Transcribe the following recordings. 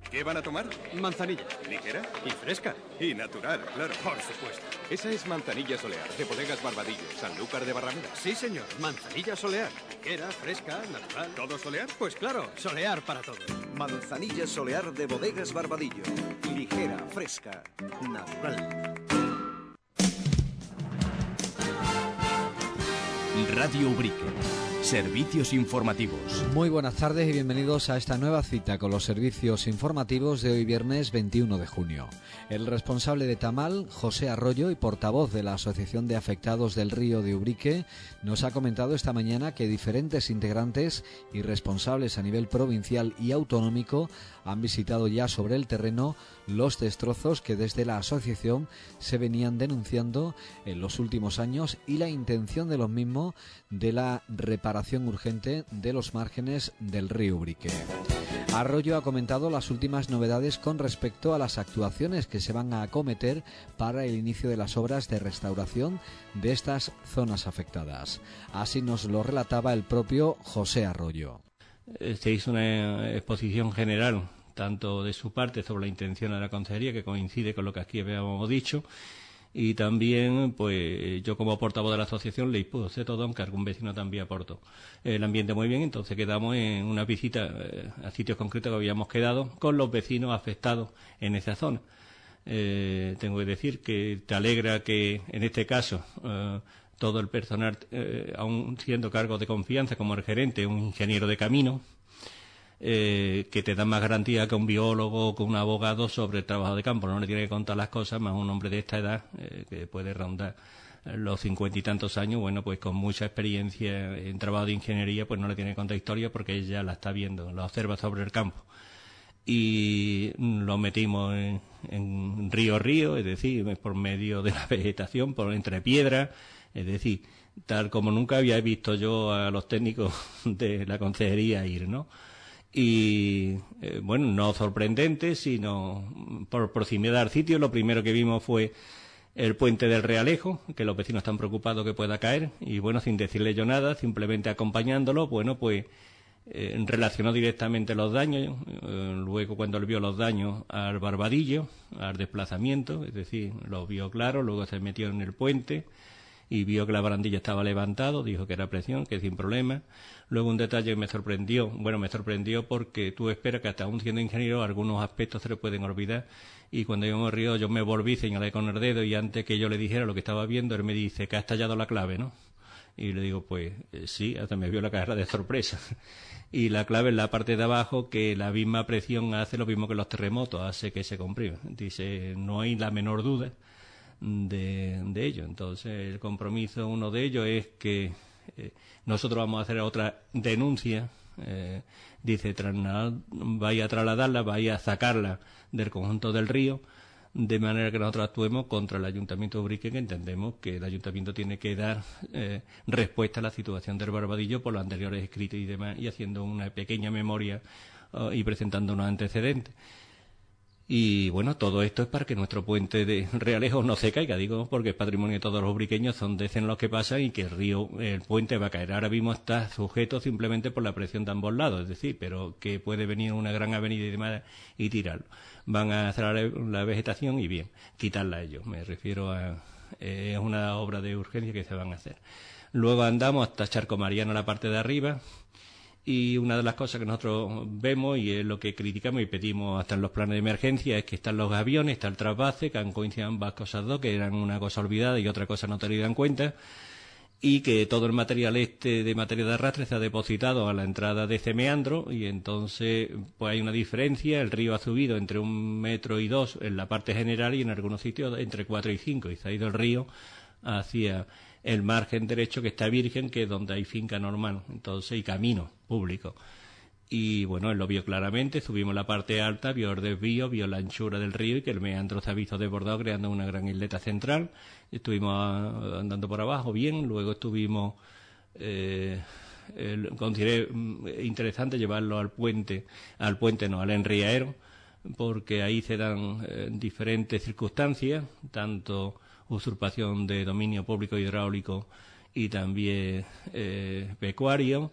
¿Qué van a tomar? Manzanilla. ¿Ligera? Y fresca. Y natural, claro. Por supuesto. Esa es Manzanilla Solear, de Bodegas Barbadillo, Sanlúcar de Barrameda. Sí, señor. Manzanilla Solear. Ligera, fresca, natural. ¿Todo Solear? Pues claro, Solear para todos. Manzanilla Solear de Bodegas Barbadillo. Ligera, fresca, natural. Radio Ubrique. Servicios informativos. Muy buenas tardes y bienvenidos a esta nueva cita con los servicios informativos de hoy viernes 21 de junio. El responsable de Tamal, José Arroyo, y portavoz de la Asociación de Afectados del Río de Ubrique, nos ha comentado esta mañana que diferentes integrantes y responsables a nivel provincial y autonómico han visitado ya sobre el terreno los destrozos que desde la asociación se venían denunciando en los últimos años y la intención de los mismos de la reparación urgente de los márgenes del río Ubrique. Arroyo ha comentado las últimas novedades con respecto a las actuaciones que se van a acometer para el inicio de las obras de restauración de estas zonas afectadas. Así nos lo relataba el propio José Arroyo. Se hizo una exposición general, tanto de su parte sobre la intención de la consejería, que coincide con lo que aquí habíamos dicho, y también, pues, yo como portavoz de la asociación le puse todo, aunque algún vecino también aportó. El ambiente muy bien, entonces quedamos en una visita a sitios concretos que habíamos quedado con los vecinos afectados en esa zona. Tengo que decir que te alegra que, en este caso, todo el personal, aún siendo cargo de confianza como el gerente, un ingeniero de camino, que te da más garantía que un biólogo o que un abogado sobre el trabajo de campo. No le tiene que contar las cosas, más un hombre de esta edad, que puede rondar los 50 y tantos años, bueno, pues con mucha experiencia en trabajo de ingeniería, pues no le tiene que contar historia porque ella la está viendo, la observa sobre el campo. Y lo metimos en río, es decir, por medio de la vegetación, por entre piedras, es decir, tal como nunca había visto yo a los técnicos de la consejería ir, ¿no? Y, bueno, no sorprendente, sino por proximidad al sitio. Lo primero que vimos fue el puente del Realejo, que los vecinos están preocupados que pueda caer, y bueno, sin decirle yo nada, simplemente acompañándolo, bueno, pues relacionó directamente los daños, luego cuando él vio los daños al Barbadillo, al desplazamiento, es decir, los vio claro, luego se metió en el puente y vio que la barandilla estaba levantado, dijo que era presión, que sin problema. Luego un detalle que me sorprendió porque tú esperas que hasta aún siendo ingeniero algunos aspectos se le pueden olvidar, y cuando íbamos al río yo me volví, señalé con el dedo, y antes que yo le dijera lo que estaba viendo, él me dice que ha estallado la clave, ¿no? Y le digo, pues sí, hasta me vio la cara de sorpresa. Y la clave es la parte de abajo, que la misma presión hace lo mismo que los terremotos, hace que se comprima. Dice, no hay la menor duda de ello. Entonces el compromiso, uno de ellos es que nosotros vamos a hacer otra denuncia, dice, vaya a trasladarla, vaya a sacarla del conjunto del río, de manera que nosotros actuemos contra el Ayuntamiento de Ubrique, que entendemos que el Ayuntamiento tiene que dar respuesta a la situación del Barbadillo por los anteriores escritos y demás, y haciendo una pequeña memoria y presentando unos antecedentes. Y bueno, todo esto es para que nuestro puente de Realejo no se caiga, digo, porque es patrimonio de todos los ubriqueños, son decen los que pasan, y que el puente va a caer. Ahora mismo está sujeto simplemente por la presión de ambos lados, es decir, pero que puede venir una gran avenida y demás y tirarlo. Van a cerrar la vegetación y bien, quitarla ellos, me refiero a... es una obra de urgencia que se van a hacer. Luego andamos hasta Charco Mariano, la parte de arriba. Y una de las cosas que nosotros vemos, y es lo que criticamos y pedimos hasta en los planes de emergencia, es que están los aviones, está el trasvase, que han coincidido ambas cosas dos, que eran una cosa olvidada y otra cosa no tenida en cuenta, y que todo el material de materia de arrastre se ha depositado a la entrada de ese meandro, y entonces pues hay una diferencia. El río ha subido entre 1,2 metros en la parte general, y en algunos sitios entre 4 y 5, y se ha ido el río hacia el margen derecho, que está virgen, que es donde hay finca normal, entonces, y camino público. Y bueno, él lo vio claramente, subimos la parte alta, vio el desvío, vio la anchura del río y que el meandro se ha visto desbordado, creando una gran isleta central. Estuvimos andando por abajo bien, luego estuvimos, consideré interesante llevarlo al enriaero, porque ahí se dan diferentes circunstancias, tanto usurpación de dominio público hidráulico y también pecuario,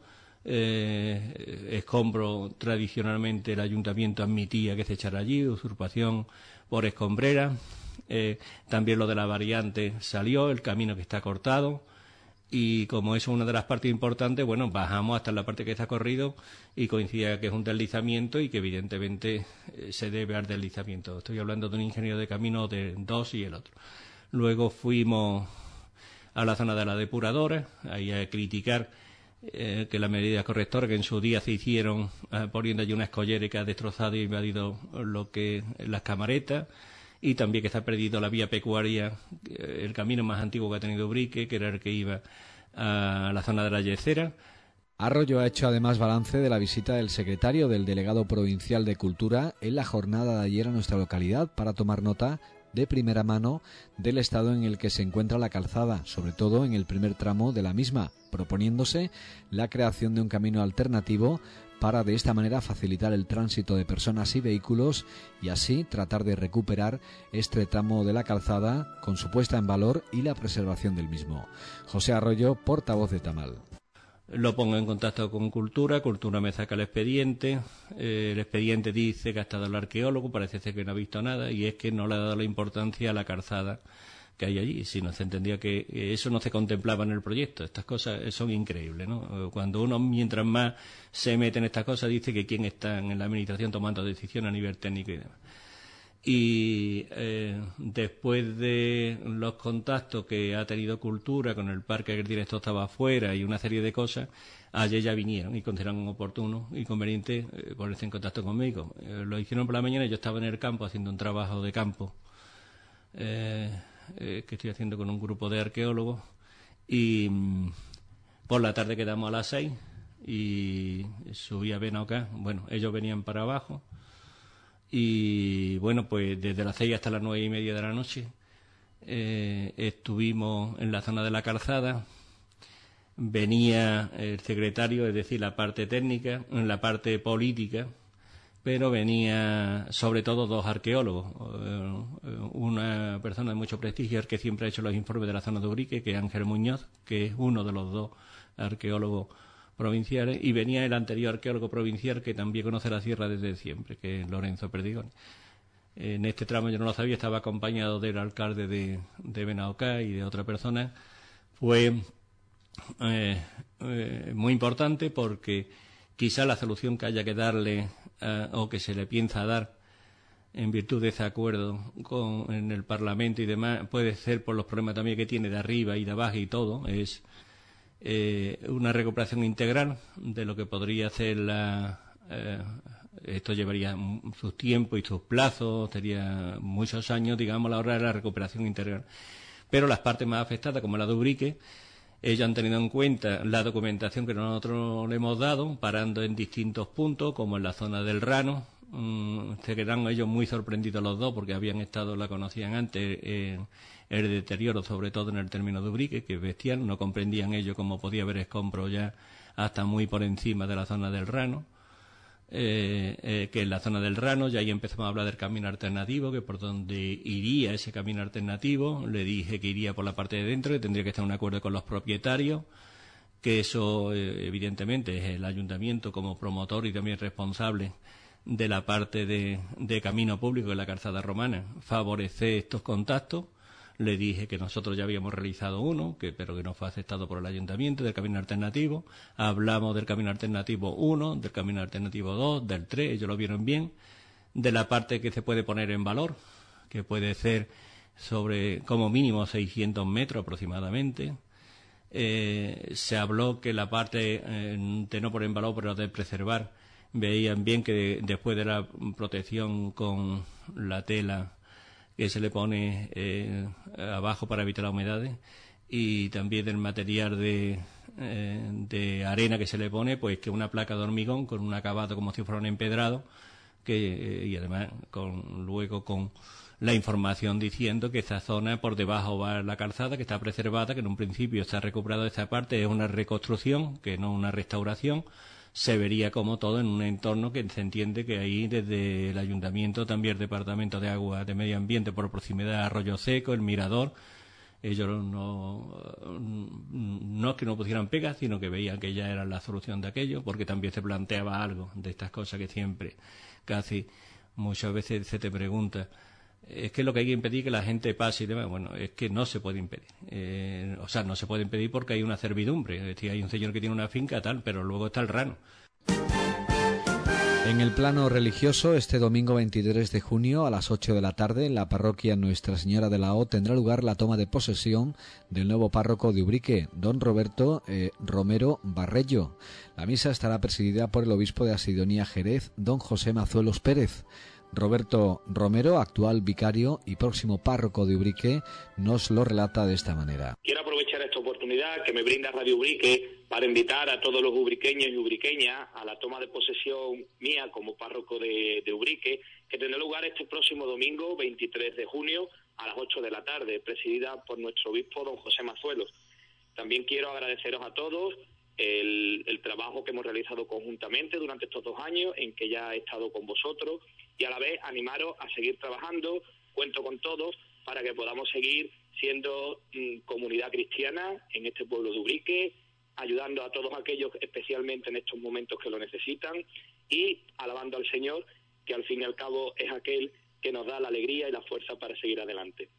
escombro, tradicionalmente el ayuntamiento admitía que se echara allí, usurpación por escombrera. También lo de la variante salió, el camino que está cortado. Y como eso es una de las partes importantes, bueno, bajamos hasta la parte que está corrido y coincidía que es un deslizamiento y que evidentemente se debe al deslizamiento. Estoy hablando de un ingeniero de camino de dos y el otro. Luego fuimos a la zona de la depuradora, ahí a criticar que las medidas correctoras que en su día se hicieron poniendo allí una escollera que ha destrozado y invadido lo que las camaretas. Y también que se ha perdido la vía pecuaria, el camino más antiguo que ha tenido Ubrique, que era el que iba a la zona de la Yecera. Arroyo ha hecho además balance de la visita del secretario del Delegado Provincial de Cultura en la jornada de ayer a nuestra localidad para tomar nota de primera mano del estado en el que se encuentra la calzada, sobre todo en el primer tramo de la misma, proponiéndose la creación de un camino alternativo para de esta manera facilitar el tránsito de personas y vehículos y así tratar de recuperar este tramo de la calzada con su puesta en valor y la preservación del mismo. José Arroyo, portavoz de Tamal. Lo pongo en contacto con Cultura me saca el expediente dice que ha estado el arqueólogo, parece ser que no ha visto nada y es que no le ha dado la importancia a la calzada que hay allí, si no se entendía que eso no se contemplaba en el proyecto. Estas cosas son increíbles, ¿no? Cuando uno, mientras más se mete en estas cosas, dice que quién está en la administración tomando decisiones a nivel técnico y demás. Y después de los contactos que ha tenido Cultura con el parque, que el director estaba afuera y una serie de cosas, ayer ya vinieron y consideraron oportuno y conveniente ponerse en contacto conmigo. Lo hicieron por la mañana y yo estaba en el campo haciendo un trabajo de campo que estoy haciendo con un grupo de arqueólogos y por la tarde quedamos a las 6 y subí a Benaucá. Bueno, ellos venían para abajo y bueno, pues desde las 6 hasta las 9:30 de la noche estuvimos en la zona de la calzada. Venía el secretario, es decir, la parte técnica, en la parte política, pero venía sobre todo dos arqueólogos, una persona de mucho prestigio, el que siempre ha hecho los informes de la zona de Ubrique, que es Ángel Muñoz, que es uno de los dos arqueólogos provinciales, y venía el anterior arqueólogo provincial que también conoce la sierra desde siempre, que es Lorenzo Perdigón. En este tramo yo no lo sabía, estaba acompañado del alcalde de Benaucá y de otra persona. Fue muy importante porque quizá la solución que haya que darle o que se le piensa dar en virtud de ese acuerdo en el Parlamento y demás puede ser por los problemas también que tiene de arriba y de abajo y todo, es una recuperación integral de lo que podría ser esto llevaría sus tiempos y sus plazos, sería muchos años, digamos, a la hora de la recuperación integral. Pero las partes más afectadas, como la de Ubrique, ellos han tenido en cuenta la documentación que nosotros le hemos dado, parando en distintos puntos, como en la zona del Rano. Se quedaron ellos muy sorprendidos los dos, porque habían estado, la conocían antes, el deterioro, sobre todo en el término de Ubrique, que es bestial. No comprendían ellos cómo podía haber escombros ya hasta muy por encima de la zona del Rano. Que en la zona del Rano ya ahí empezamos a hablar del camino alternativo, que por donde iría ese camino alternativo. Le dije que iría por la parte de dentro, que tendría que estar en un acuerdo con los propietarios, que eso evidentemente es el ayuntamiento como promotor y también responsable de la parte de camino público de la calzada romana, favorece estos contactos. Le dije que nosotros ya habíamos realizado uno, pero que no fue aceptado por el ayuntamiento, del camino alternativo. Hablamos del camino alternativo 1, del camino alternativo 2, del 3, ellos lo vieron bien. De la parte que se puede poner en valor, que puede ser sobre como mínimo 600 metros aproximadamente. Se habló que la parte de no poner en valor, pero de preservar, veían bien que después de la protección con la tela que se le pone abajo para evitar las humedades y también del material de arena que se le pone, pues que una placa de hormigón con un acabado como si fuera un empedrado, y además luego con la información diciendo que esta zona por debajo va la calzada, que está preservada, que en un principio está recuperada esta parte, es una reconstrucción, que no una restauración. Se vería como todo en un entorno que se entiende que ahí desde el ayuntamiento, también el Departamento de Agua de Medio Ambiente, por proximidad a Arroyo Seco, el Mirador, ellos no es que no pusieran pegas, sino que veían que ya era la solución de aquello, porque también se planteaba algo de estas cosas que siempre, casi muchas veces se te pregunta, es que lo que hay que impedir que la gente pase y demás. Bueno, es que no se puede impedir. No se puede impedir porque hay una servidumbre. Es decir, hay un señor que tiene una finca tal, pero luego está el rano. En el plano religioso, este domingo 23 de junio a las 8 de la tarde en la parroquia Nuestra Señora de la O tendrá lugar la toma de posesión del nuevo párroco de Ubrique, don Roberto Romero Barrello. La misa estará presidida por el obispo de Asidonia Jerez, don José Mazuelos Pérez. Roberto Romero, actual vicario y próximo párroco de Ubrique, nos lo relata de esta manera. Quiero aprovechar esta oportunidad que me brinda Radio Ubrique para invitar a todos los ubriqueños y ubriqueñas a la toma de posesión mía como párroco de Ubrique, que tendrá lugar este próximo domingo, 23 de junio, a las 8 de la tarde, presidida por nuestro obispo, don José Mazuelos. También quiero agradeceros a todos el trabajo que hemos realizado conjuntamente durante estos 2 años, en que ya he estado con vosotros, y a la vez animaros a seguir trabajando. Cuento con todos para que podamos seguir siendo comunidad cristiana en este pueblo de Ubrique, ayudando a todos aquellos, especialmente en estos momentos que lo necesitan, y alabando al Señor, que al fin y al cabo es aquel que nos da la alegría y la fuerza para seguir adelante.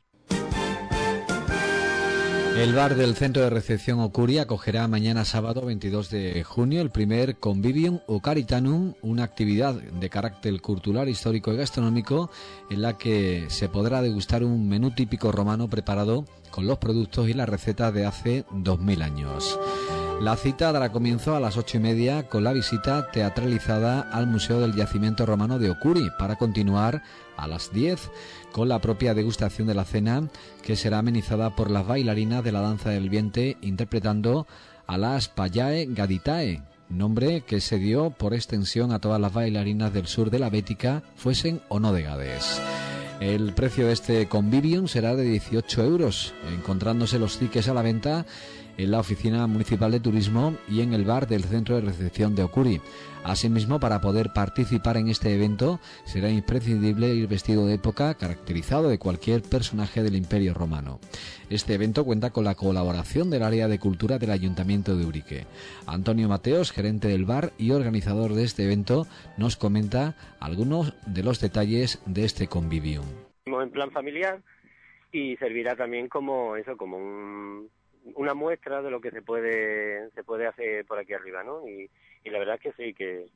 El bar del Centro de Recepción Ocuri acogerá mañana sábado 22 de junio el primer Convivium Ucaritanum, una actividad de carácter cultural, histórico y gastronómico en la que se podrá degustar un menú típico romano preparado con los productos y las recetas de hace 2000 años. La cita dará comienzo a las 8:30 con la visita teatralizada al Museo del Yacimiento Romano de Ocuri, para continuar a las 10 con la propia degustación de la cena, que será amenizada por las bailarinas de la danza del viento interpretando a las Payae Gaditae, nombre que se dio por extensión a todas las bailarinas del sur de la Bética, fuesen o no de Gades. El precio de este Convivium será de 18 euros, encontrándose los tickets a la venta en la Oficina Municipal de Turismo y en el bar del Centro de Recepción de Ocuri. Asimismo, para poder participar en este evento, será imprescindible ir vestido de época, caracterizado de cualquier personaje del Imperio Romano. Este evento cuenta con la colaboración del Área de Cultura del Ayuntamiento de Ubrique. Antonio Mateos, gerente del bar y organizador de este evento, nos comenta algunos de los detalles de este Convivium. En plan familiar, y servirá también como una muestra de lo que se puede hacer por aquí arriba, ¿no? Y la verdad es que sí, que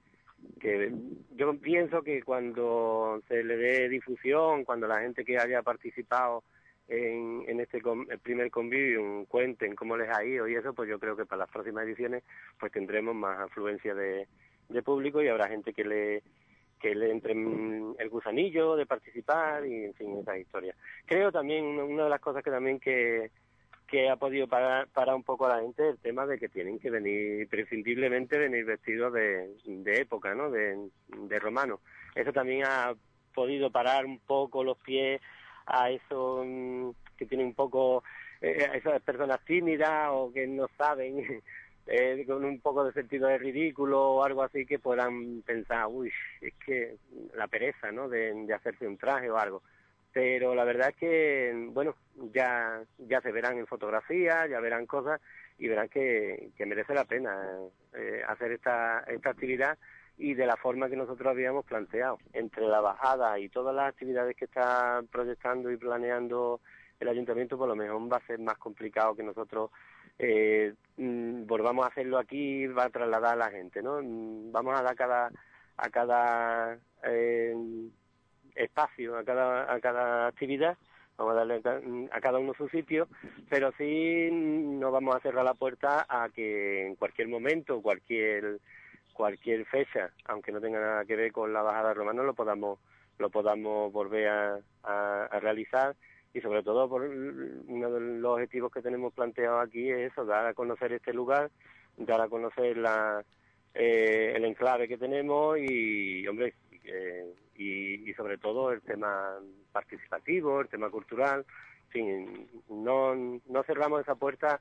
yo pienso que cuando se le dé difusión, cuando la gente que haya participado en este el primer Convivium cuenten cómo les ha ido y eso, pues yo creo que para las próximas ediciones pues tendremos más afluencia de público y habrá gente que le entre el gusanillo de participar y, en fin, esas historias. Creo también, una de las cosas que también que ha podido parar un poco a la gente, el tema de que tienen que venir, prescindiblemente, venir vestidos de época, ¿no? De romano. Eso también ha podido parar un poco los pies a esos que tienen un poco, a esas personas tímidas o que no saben, con un poco de sentido de ridículo o algo así, que puedan pensar, uy, es que la pereza, ¿no? De hacerse un traje o algo. Pero la verdad es que, bueno, ya se verán en fotografías, ya verán cosas y verán que merece la pena hacer esta actividad y de la forma que nosotros habíamos planteado. Entre la bajada y todas las actividades que está proyectando y planeando el ayuntamiento, por lo mejor va a ser más complicado que nosotros volvamos a hacerlo aquí y va a trasladar a la gente, ¿no? Vamos a dar a cada espacio, a cada actividad, vamos a darle a cada uno su sitio, pero sí no vamos a cerrar la puerta a que en cualquier momento, cualquier fecha, aunque no tenga nada que ver con la bajada romana, lo podamos volver a realizar. Y sobre todo, por uno de los objetivos que tenemos planteados aquí es eso, dar a conocer este lugar, dar a conocer el enclave que tenemos y, hombre, y sobre todo el tema participativo, el tema cultural. En fin, no cerramos esa puerta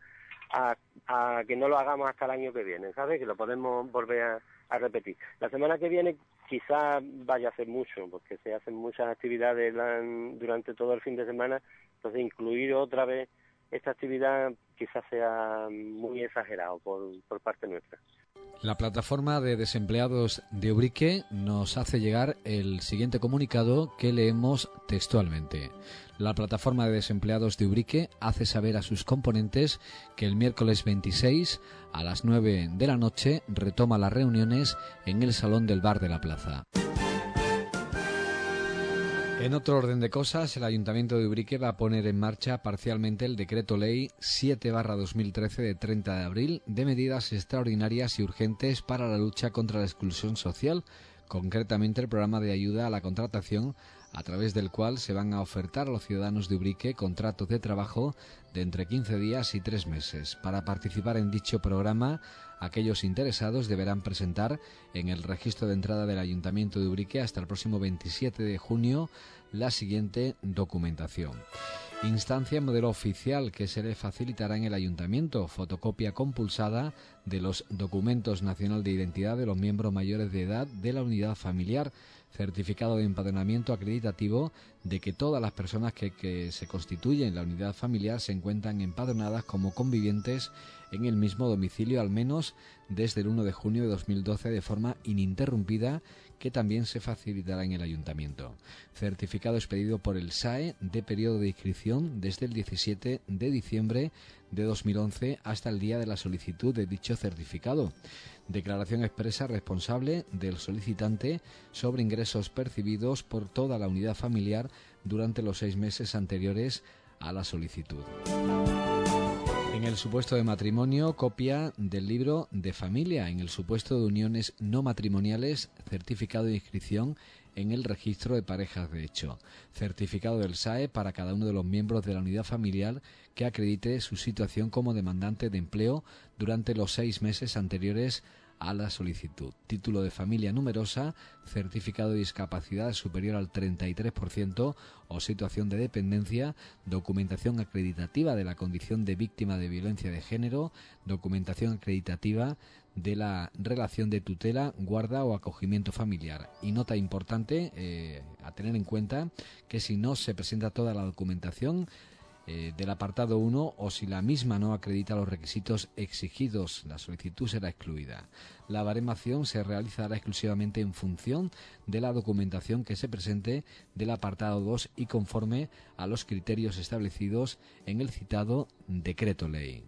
a que no lo hagamos hasta el año que viene, ¿sabes? Que lo podemos volver a repetir. La semana que viene quizás vaya a ser mucho, porque se hacen muchas actividades durante todo el fin de semana, entonces incluir otra vez esta actividad quizás sea muy exagerado por parte nuestra. La plataforma de desempleados de Ubrique nos hace llegar el siguiente comunicado que leemos textualmente. La plataforma de desempleados de Ubrique hace saber a sus componentes que el miércoles 26 a las 9 de la noche retoma las reuniones en el salón del bar de la plaza. En otro orden de cosas, el Ayuntamiento de Ubrique va a poner en marcha parcialmente el Decreto Ley 7/2013 de 30 de abril de medidas extraordinarias y urgentes para la lucha contra la exclusión social, concretamente el programa de ayuda a la contratación, a través del cual se van a ofertar a los ciudadanos de Ubrique contratos de trabajo de entre 15 días y 3 meses. Para participar en dicho programa, aquellos interesados deberán presentar en el registro de entrada del Ayuntamiento de Ubrique hasta el próximo 27 de junio la siguiente documentación. Instancia modelo oficial que se le facilitará en el Ayuntamiento, fotocopia compulsada de los documentos nacional de identidad de los miembros mayores de edad de la unidad familiar, certificado de empadronamiento acreditativo de que todas las personas que se constituyen la unidad familiar se encuentran empadronadas como convivientes en el mismo domicilio al menos desde el 1 de junio de 2012 de forma ininterrumpida, que también se facilitará en el Ayuntamiento. Certificado expedido por el SAE de periodo de inscripción desde el 17 de diciembre de 2011 hasta el día de la solicitud de dicho certificado. Declaración expresa responsable del solicitante sobre ingresos percibidos por toda la unidad familiar durante los 6 meses anteriores a la solicitud. En el supuesto de matrimonio, copia del libro de familia. En el supuesto de uniones no matrimoniales, certificado de inscripción en el registro de parejas de hecho. Certificado del SAE para cada uno de los miembros de la unidad familiar que acredite su situación como demandante de empleo durante los 6 meses anteriores a la solicitud. Título de familia numerosa, certificado de discapacidad superior al 33% o situación de dependencia, documentación acreditativa de la condición de víctima de violencia de género, documentación acreditativa de la relación de tutela, guarda o acogimiento familiar. Y nota importante a tener en cuenta que si no se presenta toda la documentación del apartado 1 o si la misma no acredita los requisitos exigidos, la solicitud será excluida. La baremación se realizará exclusivamente en función de la documentación que se presente del apartado 2 y conforme a los criterios establecidos en el citado Decreto Ley.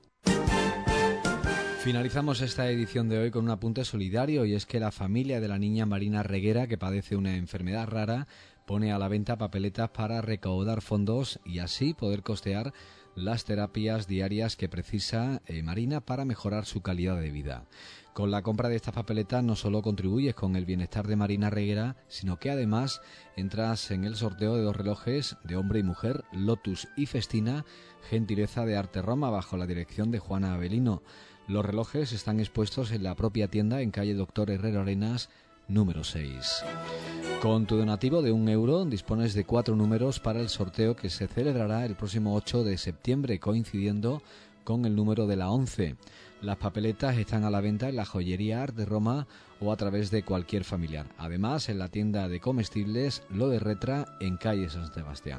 Finalizamos esta edición de hoy con un apunte solidario, y es que la familia de la niña Marina Reguera, que padece una enfermedad rara, pone a la venta papeletas para recaudar fondos y así poder costear las terapias diarias que precisa Marina para mejorar su calidad de vida. Con la compra de estas papeletas no solo contribuyes con el bienestar de Marina Reguera, sino que además entras en el sorteo de 2 relojes de hombre y mujer, Lotus y Festina, gentileza de Arte Roma, bajo la dirección de Juana Avelino. Los relojes están expuestos en la propia tienda en calle Doctor Herrero Arenas, número 6. Con tu donativo de €1 dispones de 4 números para el sorteo que se celebrará el próximo 8 de septiembre, coincidiendo con el número de la 11. Las papeletas están a la venta en la joyería Arte Roma o a través de cualquier familiar. Además, en la tienda de comestibles Lo de Retra, en calle San Sebastián.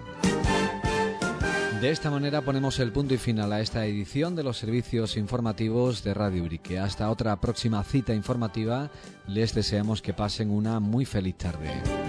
De esta manera ponemos el punto y final a esta edición de los servicios informativos de Radio Ubrique. Hasta otra próxima cita informativa, les deseamos que pasen una muy feliz tarde.